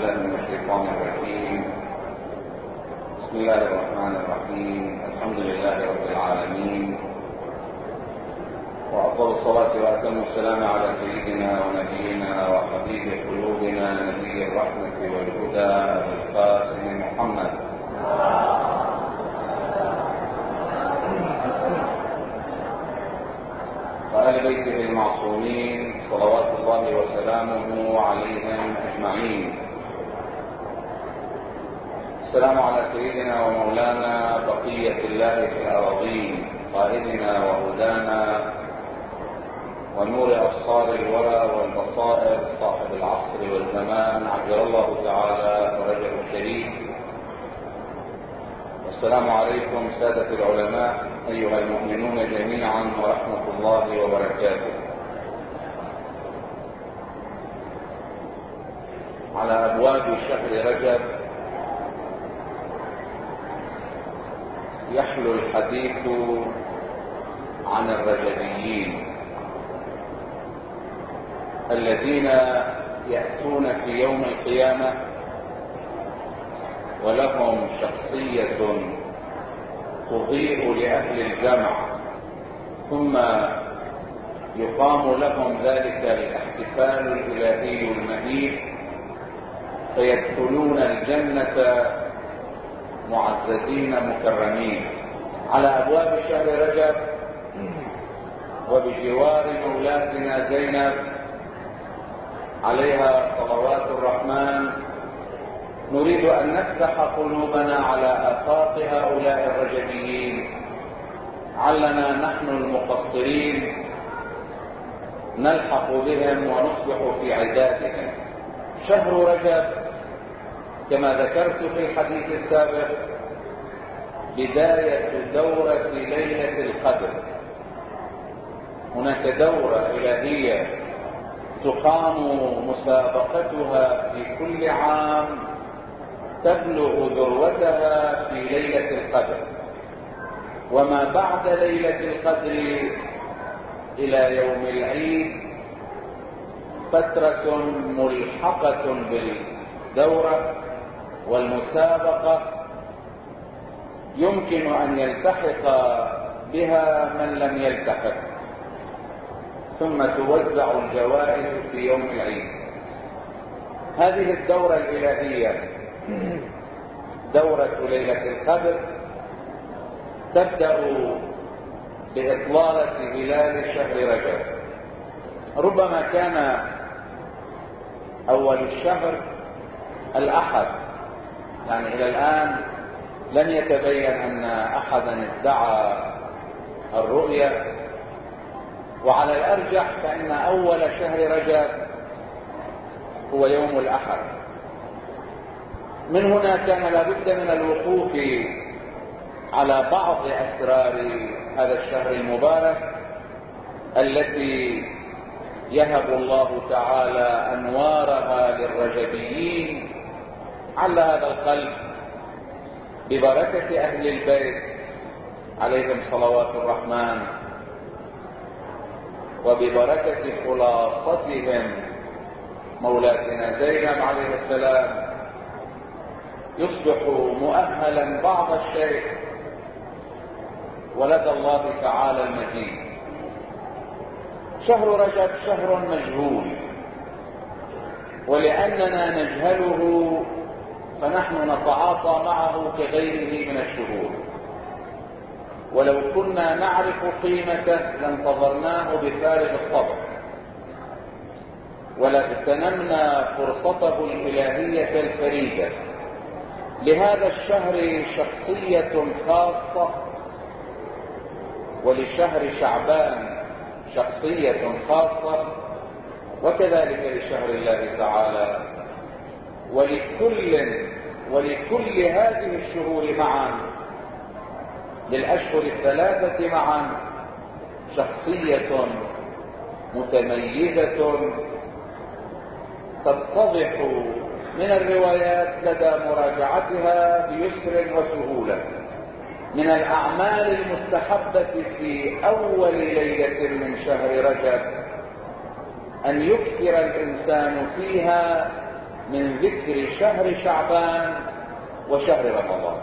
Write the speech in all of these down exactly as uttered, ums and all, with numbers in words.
بالله من الشيطان الرجيم. بسم الله الرحمن الرحيم. الحمد لله رب العالمين، وأفضل الصلاة وأتم السلام على سيدنا ونبينا وحبيب قلوبنا نبي الرحمة والهدى القاسم محمد وآل بيته المعصومين صلوات الله وسلامه عليهم أجمعين. السلام على سيدنا ومولانا بقية الله في الأراضين، قائدنا وهدانا ونور أبصار الورى والبصائر، صاحب العصر والزمان، عجل الله تعالى فرجه الشريف. والسلام عليكم سادة العلماء أيها المؤمنون جميعا ورحمة الله وبركاته. على أبواب شهر رجب يحلو الحديث عن الرجبيين الذين يأتون في يوم القيامة ولهم شخصية تضيء لأهل الجمع، ثم يقام لهم ذلك الاحتفال الإلهي المهيب فيدخلون الجنة معززين مكرمين. على أبواب شهر رجب وبجوار مولاتنا زينب عليها صلوات الرحمن نريد أن نفتح قلوبنا على آفاق هؤلاء الرجبيين، علنا نحن المقصرين نلحق بهم ونصبح في عدادهم. شهر رجب كما ذكرت في الحديث السابق بداية دورة ليلة القدر. هناك دورة إلهية تقام مسابقتها في كل عام تبلغ ذروتها في ليلة القدر، وما بعد ليلة القدر إلى يوم العيد فترة ملحقة بالدورة والمسابقة يمكن أن يلتحق بها من لم يلتحق، ثم توزع الجوائز في يوم العيد. هذه الدورة الإلهية دورة ليلة القدر تبدأ بإطلالة هلال شهر رجب. ربما كان أول الشهر الأحد، يعني إلى الآن لم يتبين أن أحدا ادعى الرؤية، وعلى الأرجح فإن أول شهر رجب هو يوم الأحد. من هنا كان لابد من الوقوف على بعض أسرار هذا الشهر المبارك التي يهب الله تعالى أنوارها للرجبيين على هذا القلب ببركة أهل البيت عليهم صلوات الرحمن، وببركة خلاصتهم مولاتنا زينب عليه السلام يصبح مؤهلا بعض الشيء ولدى الله تعالى المزيد. شهر رجب شهر مجهول، ولأننا نجهله فنحن نتعاطى معه كغيره من الشهور، ولو كنا نعرف قيمته لانتظرناه بفارغ الصبر ولاغتنمنا فرصته الإلهية الفريدة. لهذا الشهر شخصية خاصة، ولشهر شعبان شخصية خاصة، وكذلك لشهر الله تعالى. ولكل ولكل هذه الشهور معا، للأشهر الثلاثة معا، شخصية متميزة تتضح من الروايات لدى مراجعتها بيسر وسهولة. من الأعمال المستحبة في أول ليلة من شهر رجب أن يكثر الإنسان فيها من ذكر شهر شعبان وشهر رمضان،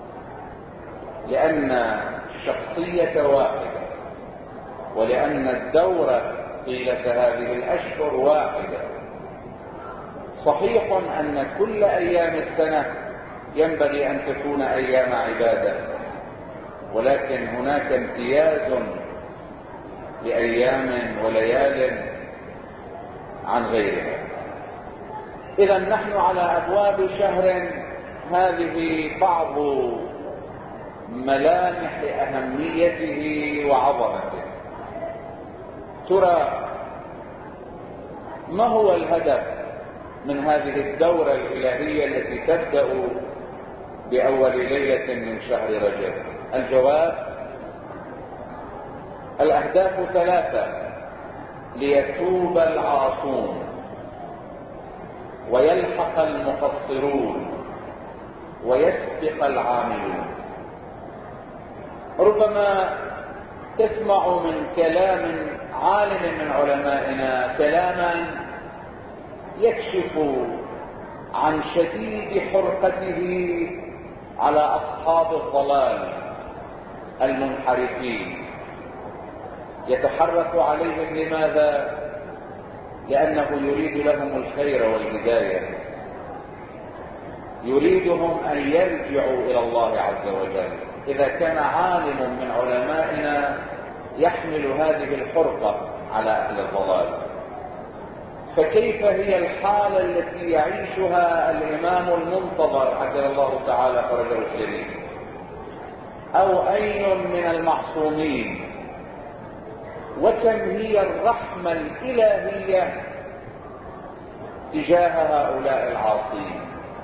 لأن الشخصية واحدة، ولأن الدورة طيلة هذه الأشهر واحدة. صحيح أن كل أيام السنة ينبغي أن تكون أيام عبادة، ولكن هناك امتياز لأيام وليال عن غيرها. إذا نحن على أبواب شهر هذه بعض ملامح أهميته وعظمته. ترى ما هو الهدف من هذه الدورة الإلهية التي تبدأ بأول ليلة من شهر رجب؟ الجواب: الأهداف ثلاثة: ليتوب العاصون، ويلحق المقصرون، ويسبق العاملون. ربما تسمع من كلام عالم من علمائنا كلاما يكشف عن شديد حرقته على أصحاب الضلال المنحرفين. يتحرك عليهم. لماذا؟ لأنه يريد لهم الخير والهداية، يريدهم أن يرجعوا إلى الله عز وجل. إذا كان عالم من علمائنا يحمل هذه الحرقة على أهل الضلال، فكيف هي الحالة التي يعيشها الإمام المنتظر عجل الله تعالى فرجه الشريف، أو أي من المعصومين؟ وكم هي الرحمة الإلهية تجاه هؤلاء العاصين.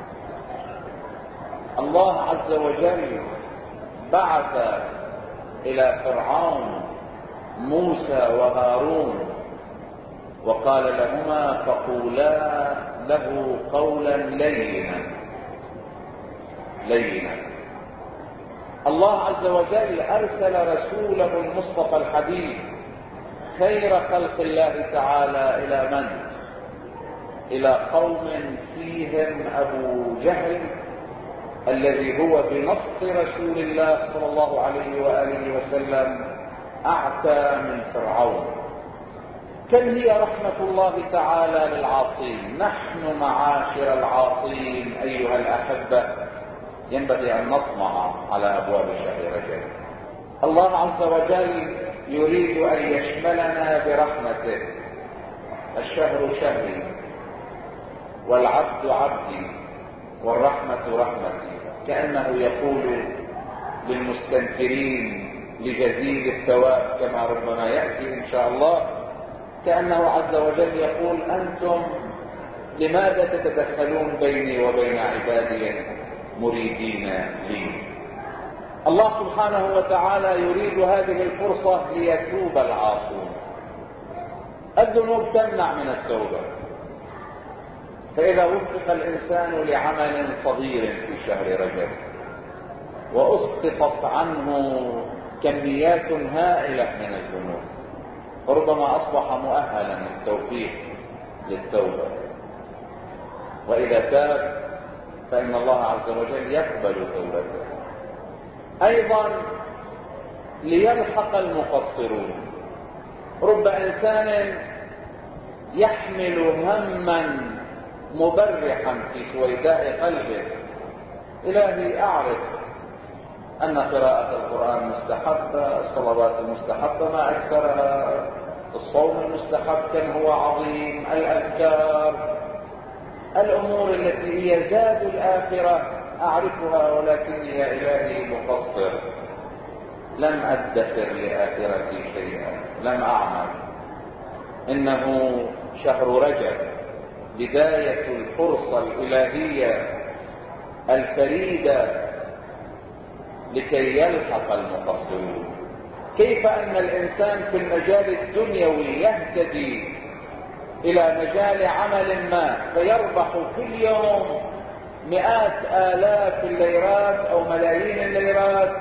الله عز وجل بعث إلى فرعون موسى وهارون وقال لهما: فقولا له قولا لينا لينا. الله عز وجل أرسل رسوله المصطفى الحبيب خير خلق الله تعالى إلى من؟ إلى قوم فيهم أبو جهل الذي هو بنص رسول الله صلى الله عليه وآله وسلم أعتى من فرعون. كم هي رحمة الله تعالى للعاصين. نحن معاشر العاصين أيها الأحبة ينبغي أن نطمع على أبواب شهر رجب. الله عز وجل يريد أن يشملنا برحمته. الشهر شهري، والعبد عبدي، والرحمة رحمتي. كأنه يقول للمستنكرين لجزيل الثواب كما ربما يأتي إن شاء الله، كأنه عز وجل يقول: أنتم لماذا تتدخلون بيني وبين عبادي مريدين لي؟ الله سبحانه وتعالى يريد هذه الفرصة ليتوب العاصون. الذنوب تمنع من التوبة، فإذا وفق الإنسان لعمل صغير في شهر رجب وأسقطت عنه كميات هائلة من الذنوب، فربما أصبح مؤهلا للتوفيق للتوبة، وإذا تاب فإن الله عز وجل يقبل توبته. أيضا ليلحق المقصرون. رب إنسان يحمل هما مبرحا في سويداء قلبه: إلهي أعرف أن قراءة القرآن مستحبة، الصلوات المستحبة ما أكثرها، الصوم المستحب كم هو عظيم، الأذكار، الأمور التي هي زاد الآخرة أعرفها، ولكني يا إلهي مقصر، لم أدخر لآخرتي شيئا، لم أعمل. إنه شهر رجب بداية الفرصة الإلهية الفريدة لكي يلحق المقصرون. كيف أن الإنسان في المجال الدنيوي يهتدي إلى مجال عمل ما فيربح كل يوم مئات آلاف الليرات أو ملايين الليرات،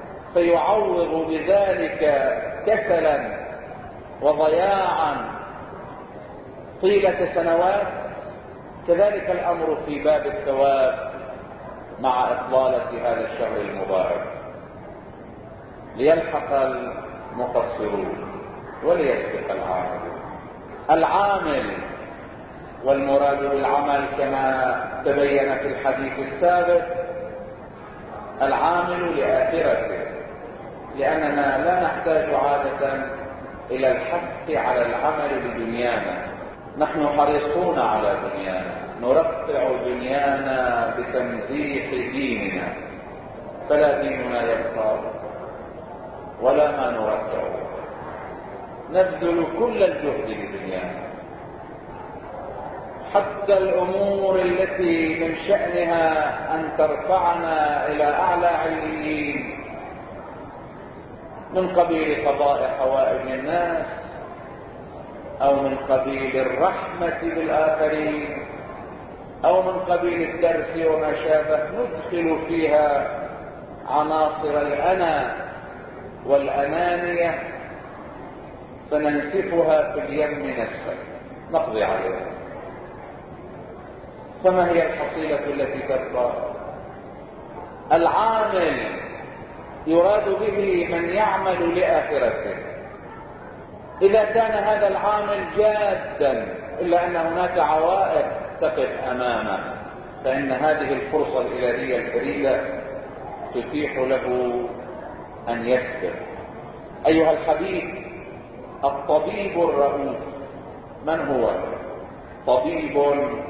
فيعوض بذلك كسلا وضياعا طيلة سنوات. كذلك الأمر في باب الثواب مع إطلالة هذا الشهر المبارك، ليلحق المقصرون وليسبق العامل. العامل والمراد بالعمل كما تبين في الحديث السابق العامل لآخرته، لأننا لا نحتاج عادة إلى الحث على العمل بدنيانا، نحن حريصون على دنيانا، نرفع دنيانا بتمزيح ديننا، فلا ديننا يبقى ولا ما نرفعه، نبذل كل الجهد لدنيانا، حتى الأمور التي من شأنها أن ترفعنا إلى أعلى عليين من قبيل قضاء حوائج الناس أو من قبيل الرحمة بالآخرين أو من قبيل الدرس وما شابه، ندخل فيها عناصر الأنا والأنانية فننسفها في اليم نسفا نقضي عليها. فما هي الحصيلة التي تبقى؟ العامل يراد به من يعمل لآخرته. إذا كان هذا العامل جادا إلا أن هناك عوائق تقف أمامه، فإن هذه الفرصة الإلهية الفريدة تتيح له أن يسبق. أيها الحبيب، الطبيب الرؤوف من هو؟ طبيب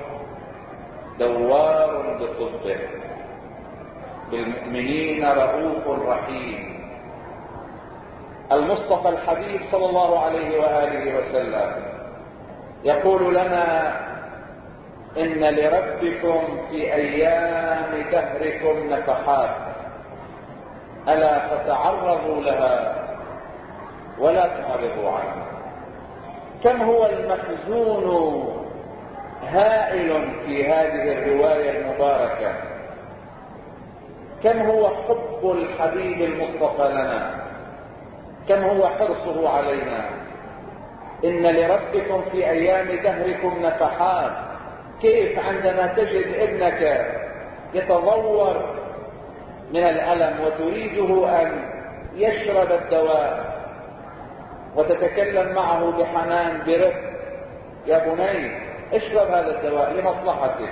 دوار بطبه، بالمؤمنين رؤوف رحيم. المصطفى الحبيب صلى الله عليه وآله وسلم يقول لنا إن لربكم في أيام دهركم نفحات ألا فتعرضوا لها ولا تعرضوا عنها. كم هو المخزون هائل في هذه الرواية المباركة، كم هو حب الحبيب المصطفى لنا، كم هو حرصه علينا. إن لربكم في أيام دهركم نفحات. كيف عندما تجد ابنك يتضور من الألم وتريده أن يشرب الدواء وتتكلم معه بحنان برفق، يا بني اشرب هذا الدواء لمصلحتك،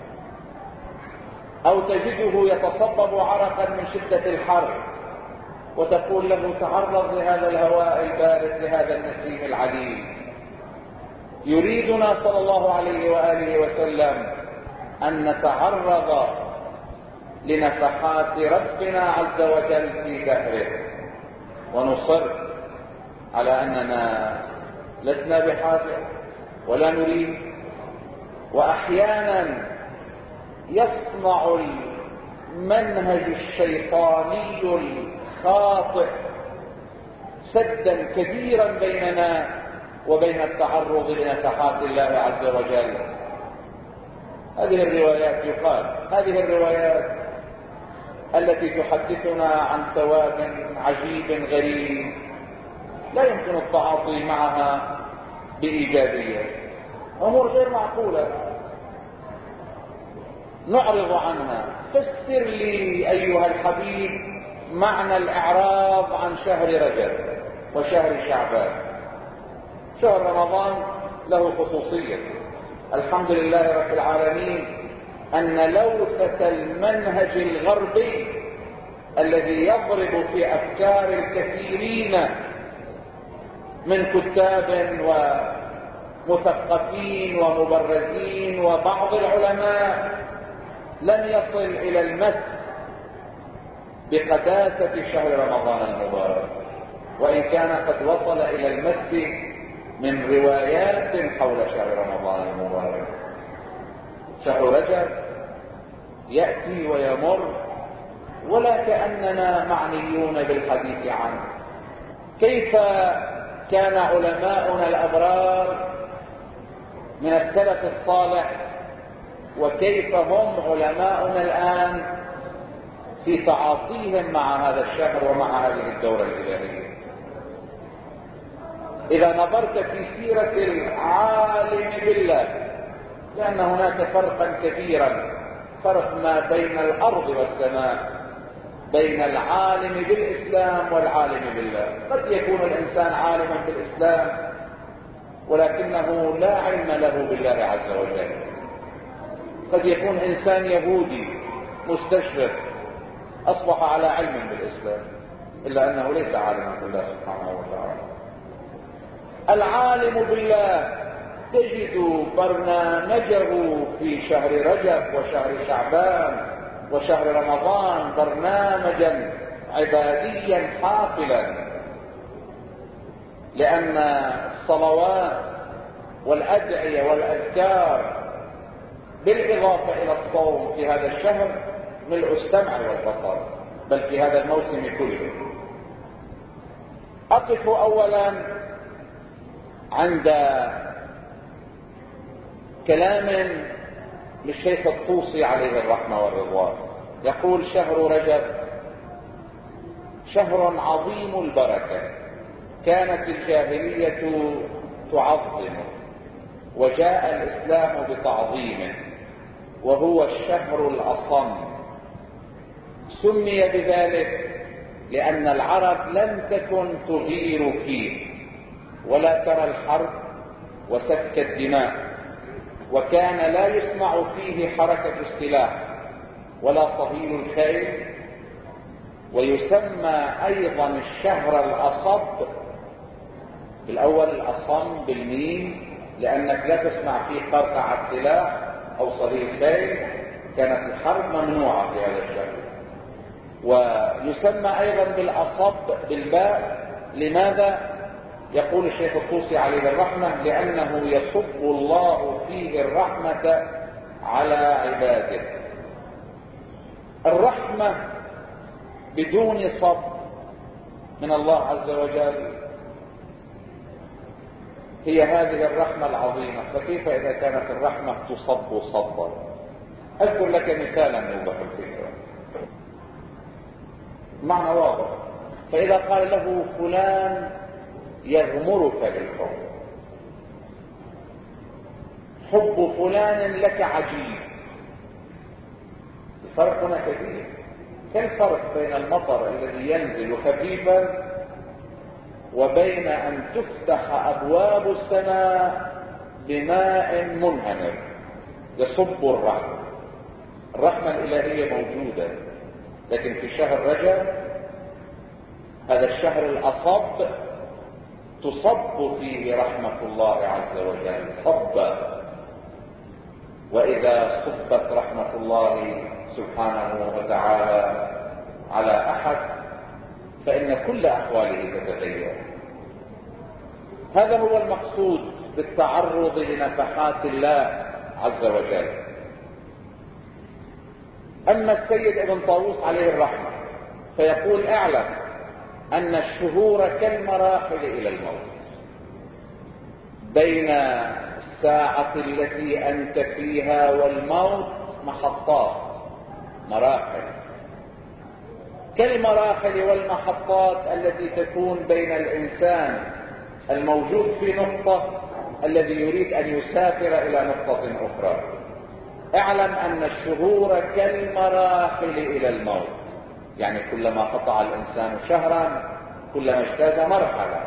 أو تجده يتصبب عرقا من شدة الحر وتقول له تعرض لهذا الهواء البارد لهذا النسيم العليل. يريدنا صلى الله عليه وآله وسلم أن نتعرض لنفحات ربنا عز وجل في دهره، ونصر على أننا لسنا بحاجة ولا نريد. وأحيانا يصنع المنهج الشيطاني الخاطئ سدا كبيرا بيننا وبين التعرض لنفحات الله عز وجل. هذه الروايات يقال هذه الروايات التي تحدثنا عن ثواب عجيب غريب لا يمكن التعاطي معها بإيجابية، أمور غير معقولة نعرض عنها. فسر لي أيها الحبيب معنى الإعراض عن شهر رجب وشهر شعبان. شهر رمضان له خصوصية، الحمد لله رب العالمين أن لوثة المنهج الغربي الذي يضرب في أفكار الكثيرين من كتاب ومثقفين ومبرزين وبعض العلماء لم يصل إلى المس بقداسة شهر رمضان المبارك، وإن كان قد وصل إلى المس من روايات حول شهر رمضان المبارك. شهر رجب يأتي ويمر ولا كأننا معنيون بالحديث عنه. كيف كان علماؤنا الأبرار من السلف الصالح وكيف هم علماؤنا الآن في تعاطيهم مع هذا الشهر ومع هذه الدورة الإلهية. إذا نظرت في سيرة العالم بالله لأن هناك فرقا كبيرا، فرق ما بين الأرض والسماء، بين العالم بالإسلام والعالم بالله. قد يكون الإنسان عالما بالإسلام ولكنه لا علم له بالله عز وجل. قد يكون إنسان يهودي مستشرق أصبح على علم بالإسلام إلا أنه ليس عالما بالله سبحانه وتعالى. العالم بالله تجد برنامجه في شهر رجب وشهر شعبان وشهر رمضان برنامجا عباديا حافلا، لأن الصلوات والأدعية والأذكار بالإضافة إلى الصوم في هذا الشهر ملء السمع والبصر، بل في هذا الموسم كله. أقف أولا عند كلام للشيخ الطوسي عليه الرحمة والرضوان. يقول: شهر رجب شهر عظيم البركة، كانت الجاهلية تعظمه وجاء الإسلام بتعظيمه، وهو الشهر الأصم. سمي بذلك لأن العرب لم تكن تغير فيه ولا ترى الحرب وسفك الدماء، وكان لا يسمع فيه حركة السلاح ولا صهيل الخيل. ويسمى أيضا الشهر الأصب، بالأول الأصم بالميم، لأنك لا تسمع فيه قرقع السلاح أو صهيل الخيل، كانت الحرب ممنوعة في هذا الشهر. ويسمى أيضا بالأصب بالباء. لماذا؟ يقول الشيخ الطوسي عليه الرحمة: لأنه يصب الله فيه الرحمة على عباده. الرحمة بدون صب من الله عز وجل هي هذه الرحمة العظيمة، فكيف إذا كانت الرحمة تصب صبا؟ أذكر لك مثالا نوضح الفكرة، معنى واضح. فإذا قال له فلان يغمرك بالحب، حب فلان لك عجيب، الفرق هنا كبير. كالفرق بين المطر الذي ينزل خفيفا وبين أن تفتح أبواب السماء بماء منهمر يصب الرحمة. الرحمة الإلهية موجودة، لكن في شهر رجب، هذا الشهر الأصب، تصب فيه رحمة الله عز وجل صبا. وإذا صبت رحمة الله سبحانه وتعالى على أحد فإن كل أحواله تتغير. هذا هو المقصود بالتعرض لنفحات الله عز وجل. أما السيد ابن طاووس عليه الرحمة فيقول: اعلم أن الشهور كالمراحل إلى الموت، بين الساعة التي أنت فيها والموت محطات، مراحل، كالمراحل والمحطات التي تكون بين الإنسان الموجود في نقطة الذي يريد أن يسافر إلى نقطة أخرى. اعلم أن الشهور كالمراحل إلى الموت، يعني كلما قطع الإنسان شهرا كلما اجتاز مرحلة.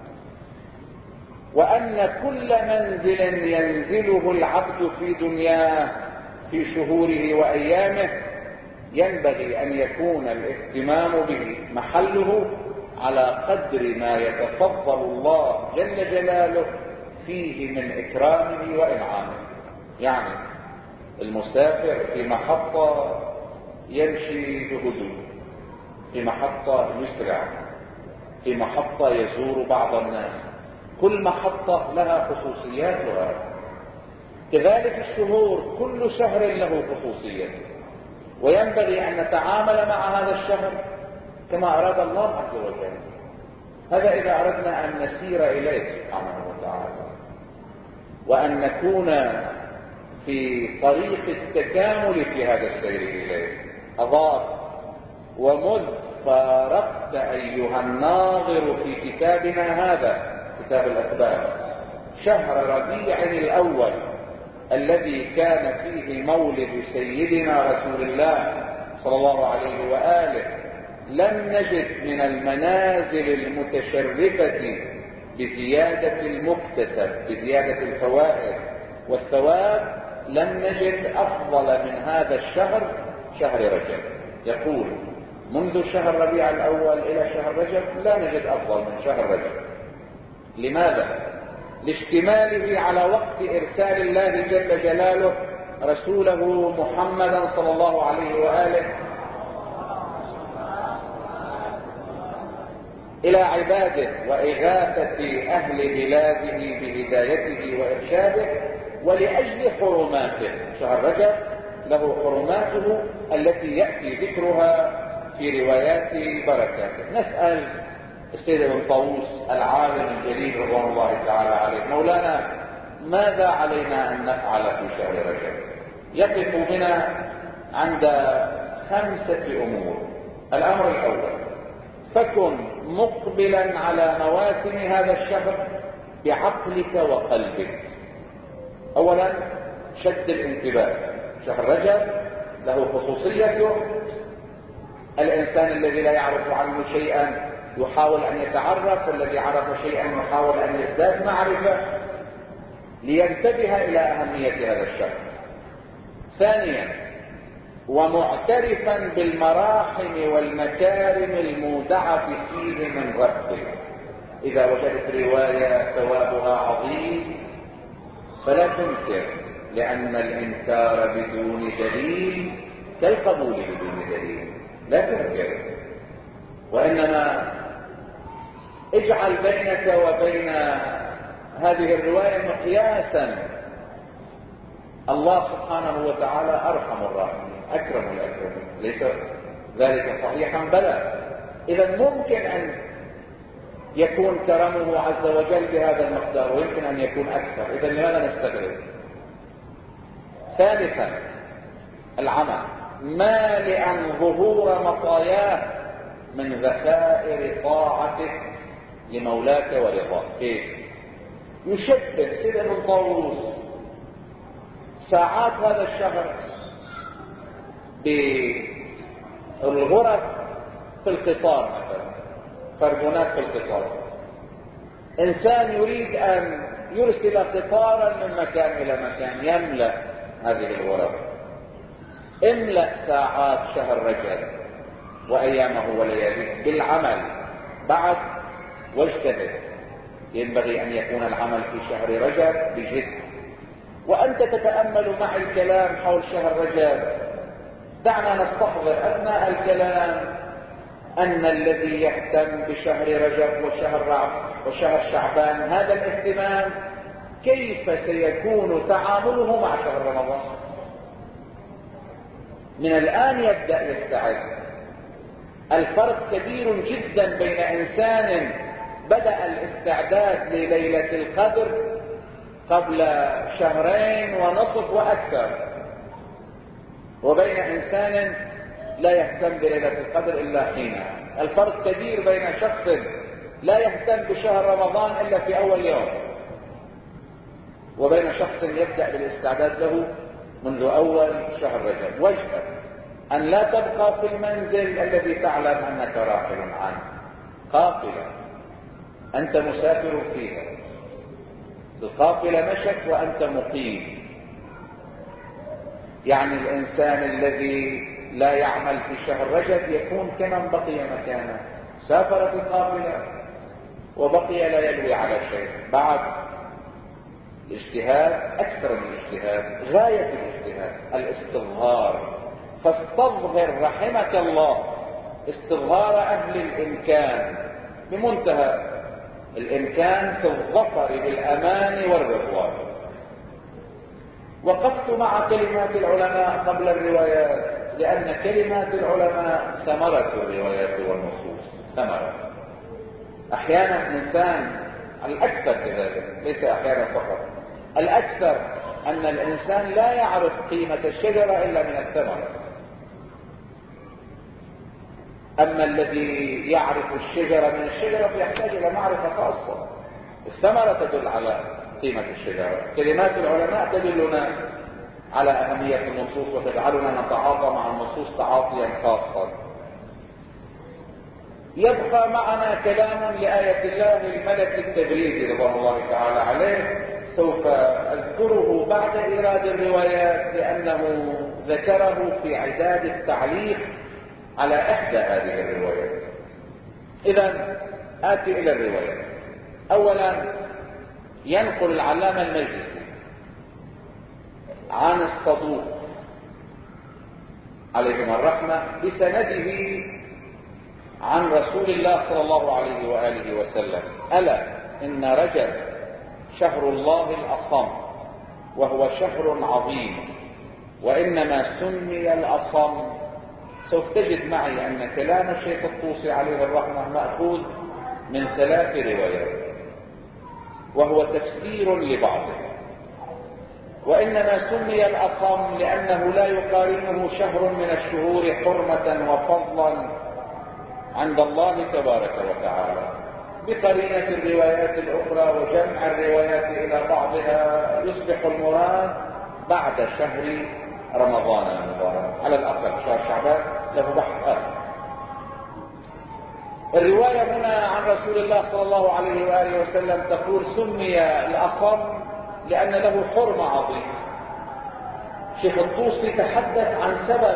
وأن كل منزل ينزله العبد في دنياه في شهوره وأيامه ينبغي أن يكون الاهتمام به محله على قدر ما يتفضل الله جل جلاله فيه من إكرامه وإنعامه. يعني المسافر في محطة يمشي بهدوء، في محطة يسرع، في محطة يزور بعض الناس، كل محطة لها خصوصياتها. كذلك الشهور كل شهر له خصوصيته، وينبغي أن نتعامل مع هذا الشهر كما أراد الله عز وجل. هذا إذا أردنا أن نسير إليه سبحانه وتعالى، وأن نكون في طريق التكامل في هذا السير إليه. أضاف: ومذ فارقت أيها الناظر في كتابنا هذا، كتاب الأتباع، شهر ربيع الأول الذي كان فيه مولد سيدنا رسول الله صلى الله عليه وآله لم نجد من المنازل المتشرفة بزيادة المكتسب، بزيادة الفوائد والثواب، لم نجد أفضل من هذا الشهر، شهر رجب. يقول منذ شهر ربيع الأول إلى شهر رجب لا نجد أفضل من شهر رجب. لماذا؟ لاشتماله على وقت إرسال الله جل جلاله رسوله محمدا صلى الله عليه وآله إلى عباده وإغاثة أهل بلاده بهدايته وإرشاده، ولأجل حرماته. شهر رجب له حرماته التي يأتي ذكرها في روايات بركاته. نسأل السيد ابن طاووس العالم الجليل رضوان الله تعالى عليه: مولانا، ماذا علينا أن نفعل في شهر رجب؟ يقف بنا عند خمسة أمور. الأمر الأول: فكن مقبلا على مواسم هذا الشهر بعقلك وقلبك. أولا شد الانتباه. شهر رجب له خصوصيته، الإنسان الذي لا يعرف عنه شيئا يحاول أن يتعرف، والذي عرف شيئا يحاول أن يزداد معرفة لينتبه إلى أهمية هذا الشهر. ثانيا: ومعترفا بالمراحم والمكارم المودعة فيه من ربه. إذا وجدت رواية ثوابها عظيم فلا تنكر، لأن الإنكار بدون دليل كالقبول بدون دليل. لا تنكر، وإنما اجعل بينك وبين هذه الرواية مقياسا. الله سبحانه وتعالى أرحم الراحمين، أكرم الأكرمين. ليس ذلك صحيحا؟ بلى. إذا ممكن أن يكون كرمه عز وجل بهذا المقدار، ويمكن أن يكون أكثر. إذا لماذا نستغرب؟ ثالثا: العمل مالئا ظهور مطاياه من ذخائر طاعتك لمولاك ورضاك. كيف؟ يشبه سيد ابن طاووس ساعات هذا الشهر بالغرف في القطار مثلا، فرجونات في القطار. إنسان يريد أن يرسل قطارا من مكان إلى مكان، يملأ هذه الغرف. املأ ساعات شهر رجب وأيامه ولياليه بالعمل بعد، واجتهد. ينبغي أن يكون العمل في شهر رجب بجد. وأنت تتأمل مع الكلام حول شهر رجب، دعنا نستحضر أثناء الكلام أن الذي يهتم بشهر رجب وشهر وشهر شعبان هذا الاهتمام كيف سيكون تعامله مع شهر رمضان؟ من الآن يبدأ يستعد. الفرق كبير جدا بين إنسان بدأ الاستعداد لليلة القدر قبل شهرين ونصف وأكثر، وبين إنسان لا يهتم بليلة القدر إلا حينها. الفرق كبير بين شخص لا يهتم بشهر رمضان إلا في أول يوم، وبين شخص يبدأ بالاستعداد له منذ أول شهر رجب. واجب أن لا تبقى في المنزل الذي تعلم أنك راحل عنه، قافلة أنت مسافر فيها، القافلة مشت وأنت مقيم. يعني الإنسان الذي لا يعمل في شهر رجب يكون كمن بقي مكانه، سافرت القافلة وبقي لا يلوي على شيء. بعد الاجتهاد أكثر من الاجتهاد، غاية الاجتهاد الاستظهار. فاستظهر رحمك الله استظهار أهل الإمكان بمنتهى الإمكان في الظفر بالأمان والرضوان. وقفت مع كلمات العلماء قبل الروايات، لأن كلمات العلماء ثمرة الروايات والنصوص، ثمرة. أحيانا إنسان، الأكثر كذلك، ليس أحيانا فقط، الأكثر أن الإنسان لا يعرف قيمة الشجرة إلا من الثمرة. أما الذي يعرف الشجرة من الشجرة فيحتاج إلى معرفة خاصة. الثمرة تدل على قيمة الشجرة. كلمات العلماء تدلنا على أهمية النصوص وتجعلنا نتعاطى مع النصوص تعاطيا خاصا. يبقى معنا كلام لآية الله الملك التبريزي رضوان الله تعالى عليه، سوف أذكره بعد إيراد الروايات لأنه ذكره في عداد التعليق على إحدى هذه الروايات. إذن آتي إلى الروايات. أولا ينقل العلامة المجلسي عن الصدوق عليهما الرحمة بسنده عن رسول الله صلى الله عليه وآله وسلم: ألا إن رجب شهر الله الأصم وهو شهر عظيم، وإنما سمي الأصم. سوف تجد معي أن كلام الشيخ الطوسي عليه الرحمة مأخوذ من ثلاث روايات وهو تفسير لبعضه. وإنما سمي الأصم لأنه لا يقارنه شهر من الشهور حرمة وفضلا عند الله تبارك وتعالى، بقرينة الروايات الأخرى وجمع الروايات إلى بعضها يصبح المراد بعد شهر رمضان المبارك، على الأقل شهر شعبان له بحث آخر. الرواية هنا عن رسول الله صلى الله عليه وآله وسلم تقول: سمي الأصم لأن له حرمة عظيمة. شيخ الطوسي تحدث عن سبب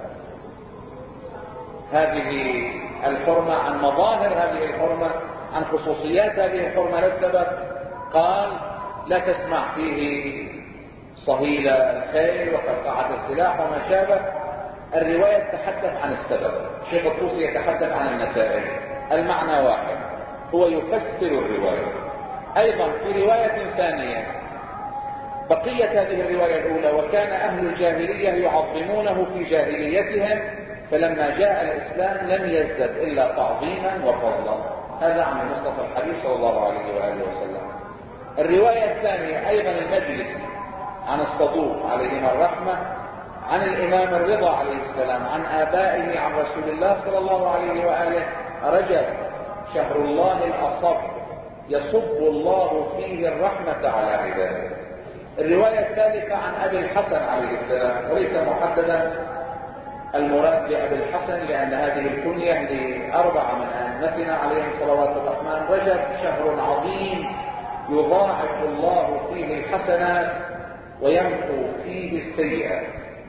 هذه الحرمة، عن مظاهر هذه الحرمة، عن خصوصيات هذه الحرمة. لا السبب قال: لا تسمع فيه صهيل الخيل وقرقعة السلاح وما شابه. الرواية تتحدث عن السبب، شيخ الطوسي يتحدث عن النتائج. المعنى واحد، هو يفسر الرواية. أيضا في رواية ثانية بقية هذه الرواية الأولى: وكان أهل الجاهلية يعظمونه في جاهليتهم، فلما جاء الإسلام لم يزدد إلا تعظيما وفضلا. هذا عن المصطفى الحبيب صلى الله عليه وآله وسلم. الرواية الثانية أيضا المجلسي عن الصدوق عليهما الرحمة عن الإمام الرضا عليه السلام عن آبائه عن رسول الله صلى الله عليه وآله: رجب شهر الله الأصب يصب الله فيه الرحمة على عباده. الرواية الثالثة عن أبي الحسن عليه السلام، وليس محددا المراد بأبي الحسن لأن هذه الكنية لأربعة من أئمتنا عليهم صلوات الرحمن: رجب شهر عظيم يضاعف الله فيه الحسنات ويمحو فيه السيئات.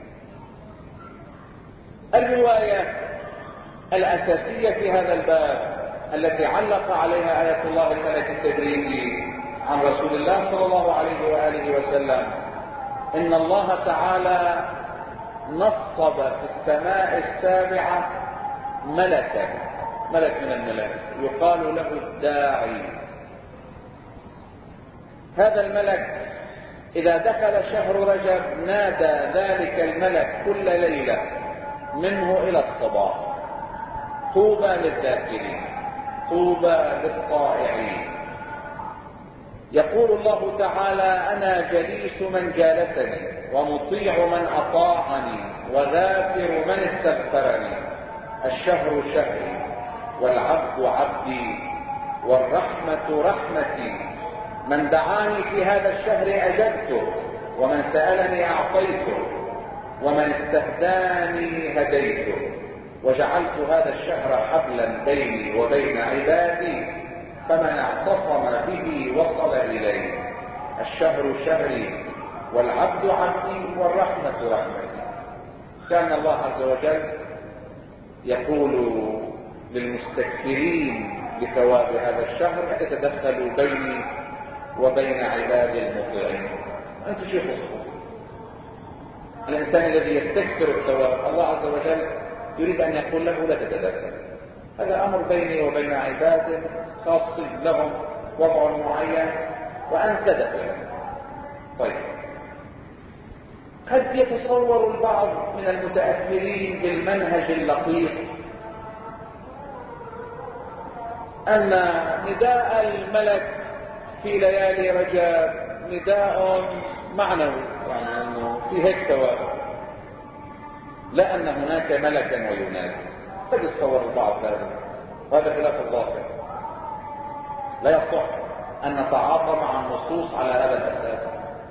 الرواية الأساسية في هذا الباب التي علق عليها آية الله الملك التبريزي عن رسول الله صلى الله عليه وآله وسلم: إن الله تعالى نصب في السماء السابعة ملكا، ملك من الملائكة يقال له الداعي. هذا الملك إذا دخل شهر رجب نادى ذلك الملك كل ليلة منه إلى الصباح: طوبى للذاكرين، طوبى للطائعين. يقول الله تعالى: أنا جليس من جالسني، ومطيع من أطاعني، وذاكر من استغفرني. الشهر شهري، والعبد عبدي، والرحمة رحمتي. من دعاني في هذا الشهر أجبته، ومن سألني أعطيته، ومن استهداني هديته. وجعلت هذا الشهر حبلا بيني وبين عبادي، فمن اعتصم به وصل إليه. الشهر شهري، والعبد عبدي، والرحمة رحمتي. كان الله عز وجل يقول للمستكثرين بثواب هذا الشهر: اتدخلوا بيني وبين عبادي المطيعين. أنت شيخ الصفوف، الإنسان الذي يستكثر الثواب الله عز وجل يريد أن يقول له: لا تتدخل، هذا أمر بيني وبين عباده خاص لهم وضع معين وأنت دخل. طيب، قد يتصور البعض من المتأثرين بالمنهج اللطيف أن نداء الملك في ليالي رجب نداء معنوي، يعني أنه في هيك ثواب، لا أن هناك ملكا وينادي. قد يتصور البعض هذا، وهذا خلاف الظاهر. لا يصح أن نتعاطى مع النصوص على هذا الأساس.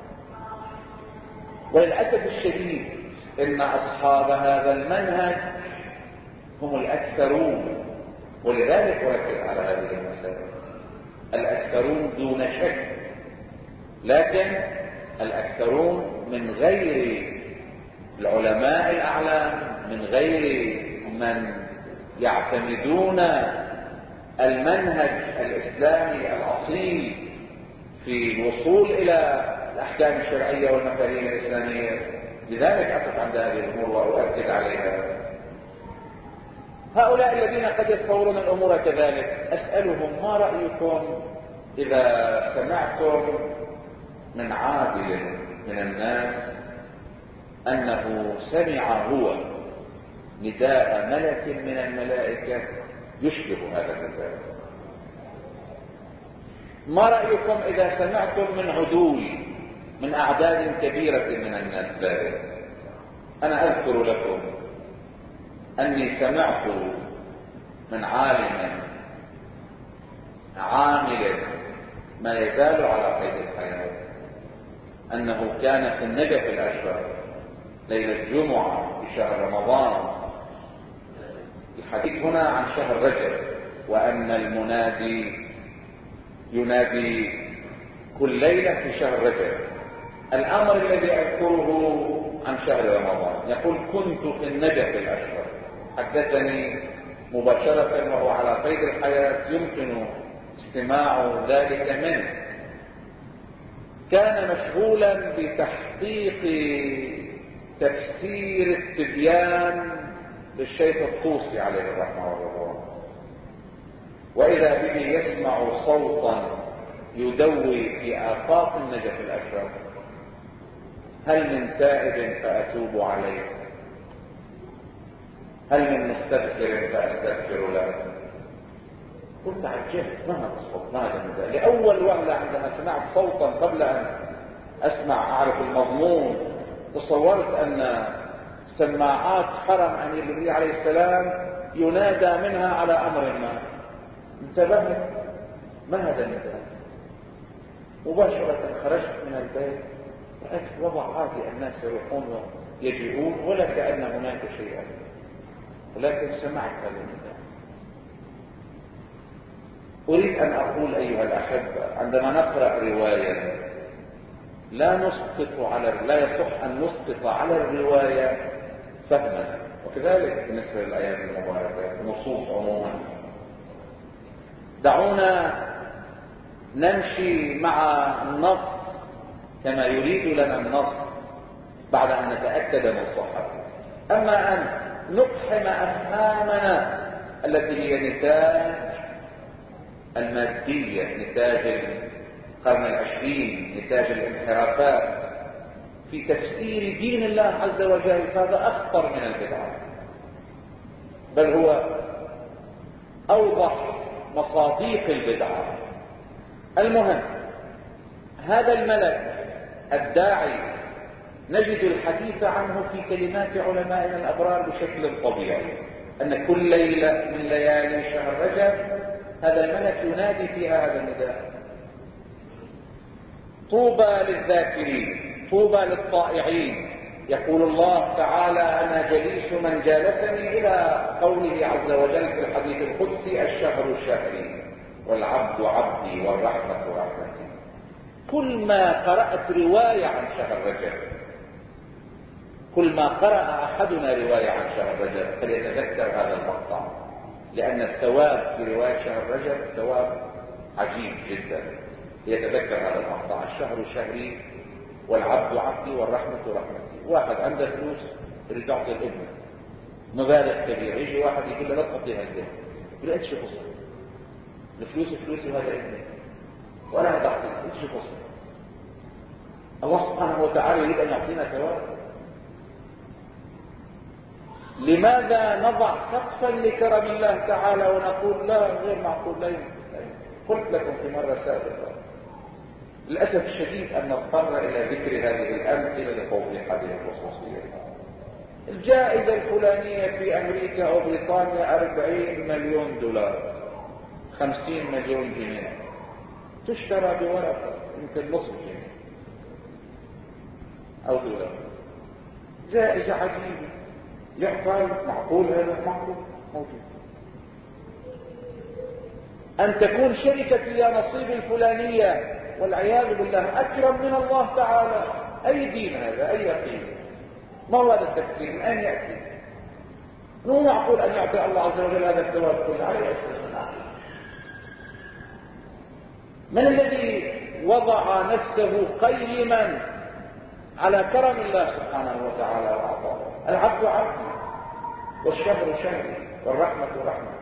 وللأسف الشديد إن أصحاب هذا المنهج هم الأكثرون، ولذلك أركز على هذه المسائل. الأكثرون دون شك، لكن الأكثرون من غير العلماء الأعلام، من غير من يعتمدون المنهج الإسلامي الأصيل في الوصول إلى الأحكام الشرعية والمفاهيم الإسلامية. لذلك أقف عند هذه الأمور وأؤكد عليها. هؤلاء الذين قد يتصورون الأمور كذلك أسألهم: ما رأيكم إذا سمعتم من عادل من الناس أنه سمع هو نداء ملك من الملائكة يشبه هذا النداء؟ ما رأيكم إذا سمعتم من عدول من أعداد كبيرة من الناس ذلك؟ أنا أذكر لكم أني سمعت من عالم عامل ما يزال على قيد الحياة أنه كان في النجف الأشهر ليلة الجمعة في شهر رمضان. الحديث هنا عن شهر رجب، وأن المنادي ينادي كل ليلة في شهر رجب. الأمر الذي أذكره عن شهر رمضان يقول: كنت في النجف الأشهر. حدثني مباشرة وهو على قيد الحياة، يمكن استماع ذلك منه. كان مشغولا بتحقيق تفسير التبيان للشيخ الطوسي عليه الرحمة والرضوان، وإذا به يسمع صوتا يدوي في آفاق النجف الأشهر: هل من تائب فأتوب عليه؟ هل من مستغفر فأستغفر له؟ قلت عجبت، ما هذا الصوت؟ ما هذا النداء؟ لأول وهلة عندما سمعت صوتا قبل أن أسمع أعرف المضمون تصورت أن سماعات حرم أمير المؤمنين عليه السلام ينادى منها على أمر ما. انتبهت، ما هذا النداء؟ مباشرة خرجت من البيت، رأيت وضع عادي، الناس يروحون ويجيئون ولا كأن هناك شيئا، ولكن سمعت هذا النداء. أريد أن أقول أيها الأحبة، عندما نقرأ رواية لا نسقط على لا يصح أن نسقط على الرواية فهما، وكذلك بالنسبة للآيات المباركة النصوص عموما. دعونا نمشي مع النص كما يريد لنا النص بعد أن نتأكد من صحته. أما أن نقحم أفهامنا التي هي نتاج المادية، نتاج القرن العشرين، نتاج الانحرافات في تفسير دين الله عز وجل، هذا أخطر من البدعة، بل هو أوضح مصاديق البدعة. المهم، هذا الملك الداعي نجد الحديث عنه في كلمات علمائنا الأبرار بشكل طبيعي، أن كل ليلة من ليالي شهر رجب هذا الملك ينادي فيها هذا النداء: طوبى للذاكرين، طوبى للطائعين. يقول الله تعالى: أنا جليس من جالسني، إلى قوله عز وجل في الحديث القدسي: الشهر شهري والعبد عبدي والرحمة رحمتي. كل ما قرأت رواية عن شهر رجب، كل ما قرأ أحدنا رواية عن شهر رجب فليتذكر هذا المقطع، لأن الثواب في رواية شهر رجب ثواب عجيب جدا. يتذكر هذا المقطع: الشهر شهري والعبد عبدي والرحمة رحمتي. واحد عنده فلوس يريد يعطي الابن مبالغ كبيرة، يجي واحد يقول له لا تعطيها الابن، يقول له انت شو قصة؟ الفلوس فلوسي وهذا ابني وانا ما تعطيه، انت شو قصة؟ الله سبحانه وتعالى يريد ان يعطينا ثواب. لماذا نضع سقفا لكرم الله تعالى ونقول لا، غير معقول؟ لا يمكن. قلت لكم في مرة سابقة، للأسف الشديد أن نضطر إلى ذكر هذه الأمثلة لتوضيح هذه الخصوصية. الجائزة الفلانية في أمريكا أو بريطانيا أربعين مليون دولار، خمسين مليون جنيه. تشترى بورقة يمكن نصف جنيه أو دولار. جائزة عجيبة، يعقل، معقول هذا؟ معقول، موجود. أن تكون شركة يا نصيب الفلانية والعياذ بالله أكرم من الله تعالى. أي دين هذا؟ أي يقين؟ ما هو هذا التفكير؟ من أين يأتي؟ مو معقول أن يعطي الله عز وجل هذا الثواب كله عليه السلام. من الذي وضع نفسه قيما على كرم الله سبحانه وتعالى وعطاءه؟ العبد عبدي، والشهر شهري، والرحمة رحمتي،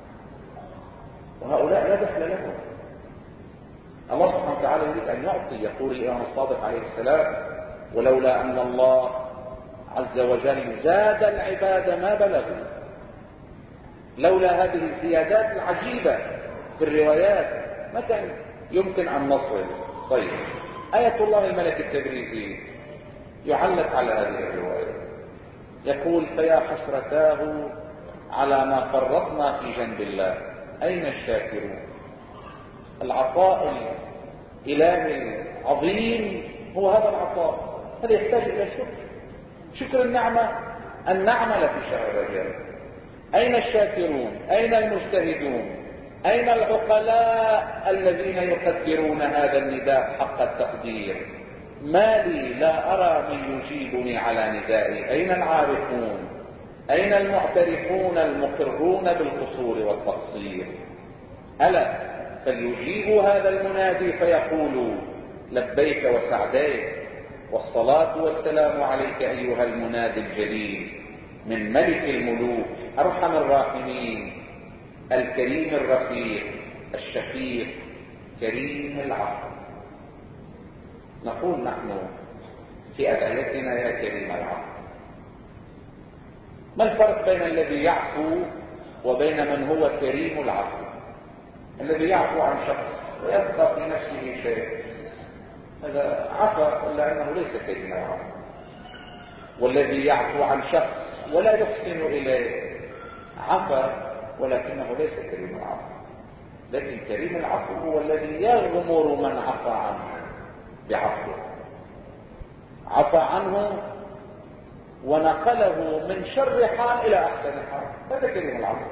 وهؤلاء لا دخل لهم. الله سبحانه وتعالى يريد أن يعطي. يقول الإمام الصادق عليه السلام: ولولا أن الله عز وجل زاد العباد ما بلغوا. لولا هذه الزيادات العجيبة في الروايات ما كان يمكن أن نصل. طيب، آية الله الملك التبريزي يعلق على هذه الرواية، يقول: فيا حسرتاه على ما فرطنا في جنب الله، أين الشاكرون؟ العطاء الإلهي العظيم هو هذا العطاء، هذا يحتاج إلى شكر. شكر النعمة أن نعمل في شهر رجب. أين الشاكرون؟ أين المجتهدون؟ أين العقلاء الذين يقدرون هذا النداء حق التقدير؟ ما لي لا أرى من يجيبني على ندائي. أين العارفون؟ أين المعترفون المقرون بالقصور والتقصير؟ ألا فليجيبوا هذا المنادي فيقولوا: لبيك وسعديك، والصلاة والسلام عليك أيها المنادي الجليل، من ملك الملوك أرحم الراحمين، الكريم الرفيق الشفيق كريم العفو. نقول نحن في أدعيتنا: يا كريم العفو. ما الفرق بين الذي يعفو وبين من هو كريم العفو؟ الذي يعفو عن شخص ويبقى في نفسه شيء، هذا عفا إلا أنه ليس كريم العفو. والذي يعفو عن شخص ولا يحسن إليه عفا ولكنه ليس كريم العفو. لكن كريم العفو هو الذي يغمر من عفى عنه بعفوه، عفى عنه ونقله من شر حال إلى أحسن حال، هذا كريم العفو.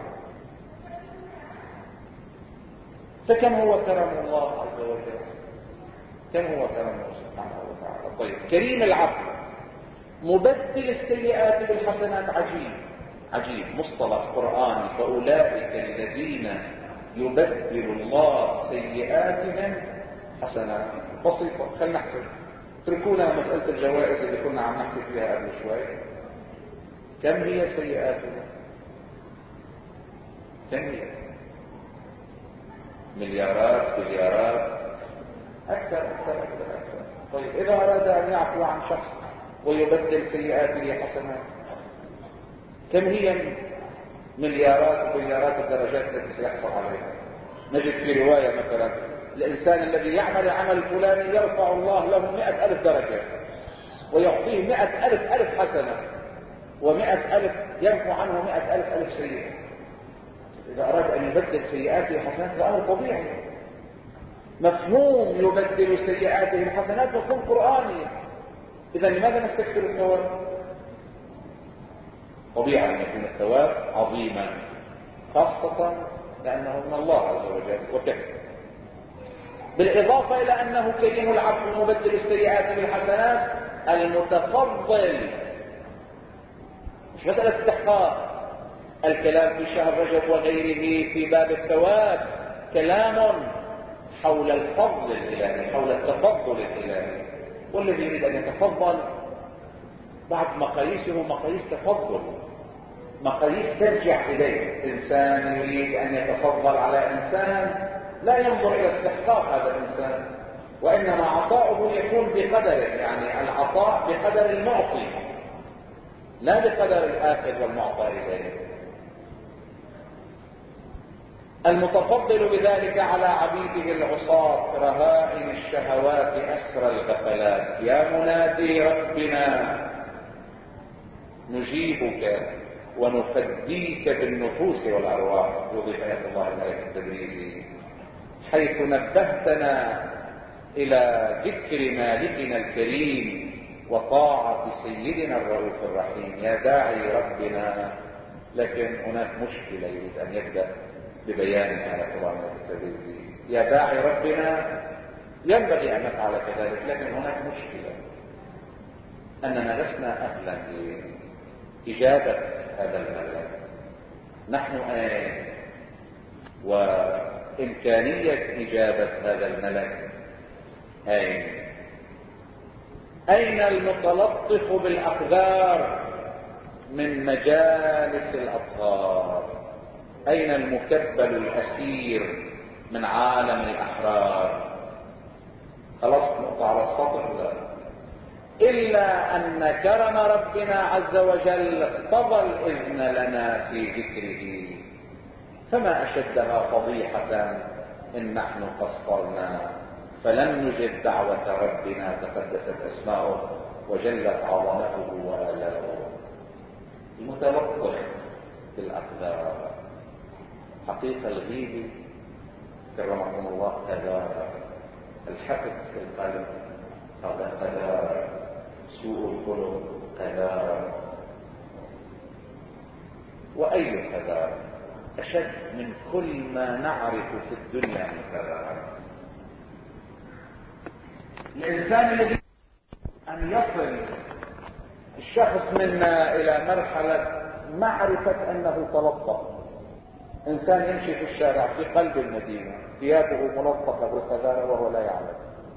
فكم هو كرم الله عز وجل، كم هو كرمه سبحانه وتعالى. طيب، كريم العفو مبدل السيئات بالحسنات. عجيب عجيب، مصطلح قرآني. فأولئك الذين يبدل الله سيئاتهم حسنات. بسيطة، خلينا نحسب. اتركونا مسألة الجوائز اللي كنا عم نحكي فيها قبل شوي. كم هي سيئاتنا؟ كم هي؟ مليارات مليارات، أكثر أكثر أكثر أكثر. طيب، إذا أراد أن يعفو عن شخص ويبدل سيئاته حسنات، كم هي مليارات ومليارات الدرجات التي سيحصل عليها؟ نجد في رواية مثلا: الإنسان الذي يعمل العمل الفلاني يرفع الله له مئة ألف درجة ويعطيه مئة ألف ألف حسنة، ومئة ألف يرفع عنه مئة ألف ألف سيئة. إذا أراد أن يبدل سيئاته حسنات فأمر طبيعي. مفهوم يبدل سيئاته الحسنات مفهوم قرآني. إذا لماذا نستكثر الثواب؟ طبيعي أن يكون الثواب عظيما، خاصة لأنه من الله عز وجل وكفى. بالإضافة إلى أنه كريم العفو مبدل السيئات بالحسنات، المتفضل. مش مسألة استحقاق. الكلام في شهر رجب وغيره في باب الثواب كلام حول الفضل الإلهي، حول التفضل الإلهي. والذي يريد أن يتفضل بعد مقاييسه مقاييس تفضل، مقاييس ترجع إليه. إنسان يريد أن يتفضل على إنسان لا ينظر إلى استحقاق هذا الإنسان، وإنما عطاؤه يكون بقدره، يعني العطاء بقدر المعطي لا بقدر الآخذ والمعطى إليه. المتفضل بذلك على عبيده العصاة رهائن الشهوات أسر الغفلات. يا منادي ربنا نجيبك ونفديك بالنفوس والأرواح. يضيف آية الله الملك التبريزي: حيث نبهتنا إلى ذكر مالكنا الكريم وطاعة سيدنا الرؤوف الرحيم يا داعي ربنا. لكن هناك مشكلة يريد أن يبدأ ببيانها يا طبعا التدريسي. يا داعي ربنا ينبغي أن نفعل كذلك، لكن هناك مشكلة أننا لسنا أهلا لإجابة هذا الملك. نحن أين وإمكانية إجابة هذا الملك أين؟ أين المتلطف بالأقدار من مجالس الأطهار؟ أين المكبل الأسير من عالم الأحرار؟ خلاص نقطع على السطر. لا، إلا أن كرم ربنا عز وجل اقتضى الإذن لنا في ذكره، فما أشدها فضيحة إن نحن قصرنا فلم نجب دعوة ربنا تقدست أسماؤه وجلت عظمته وآلاؤه. المتلطف بالأقدار حقيقة الغيب كرمكم الله قدار، الحقد في القلب هذا قدار، سوء الخلق قدار. وأي قدار أشد من كل ما نعرف في الدنيا من قدار. الإنسان الذي أن يصل الشخص منا إلى مرحلة معرفة أنه تلطف. إنسان يمشي في الشارع في قلب المدينة ثيابه ملطخة بالقذارة وهو لا يعلم،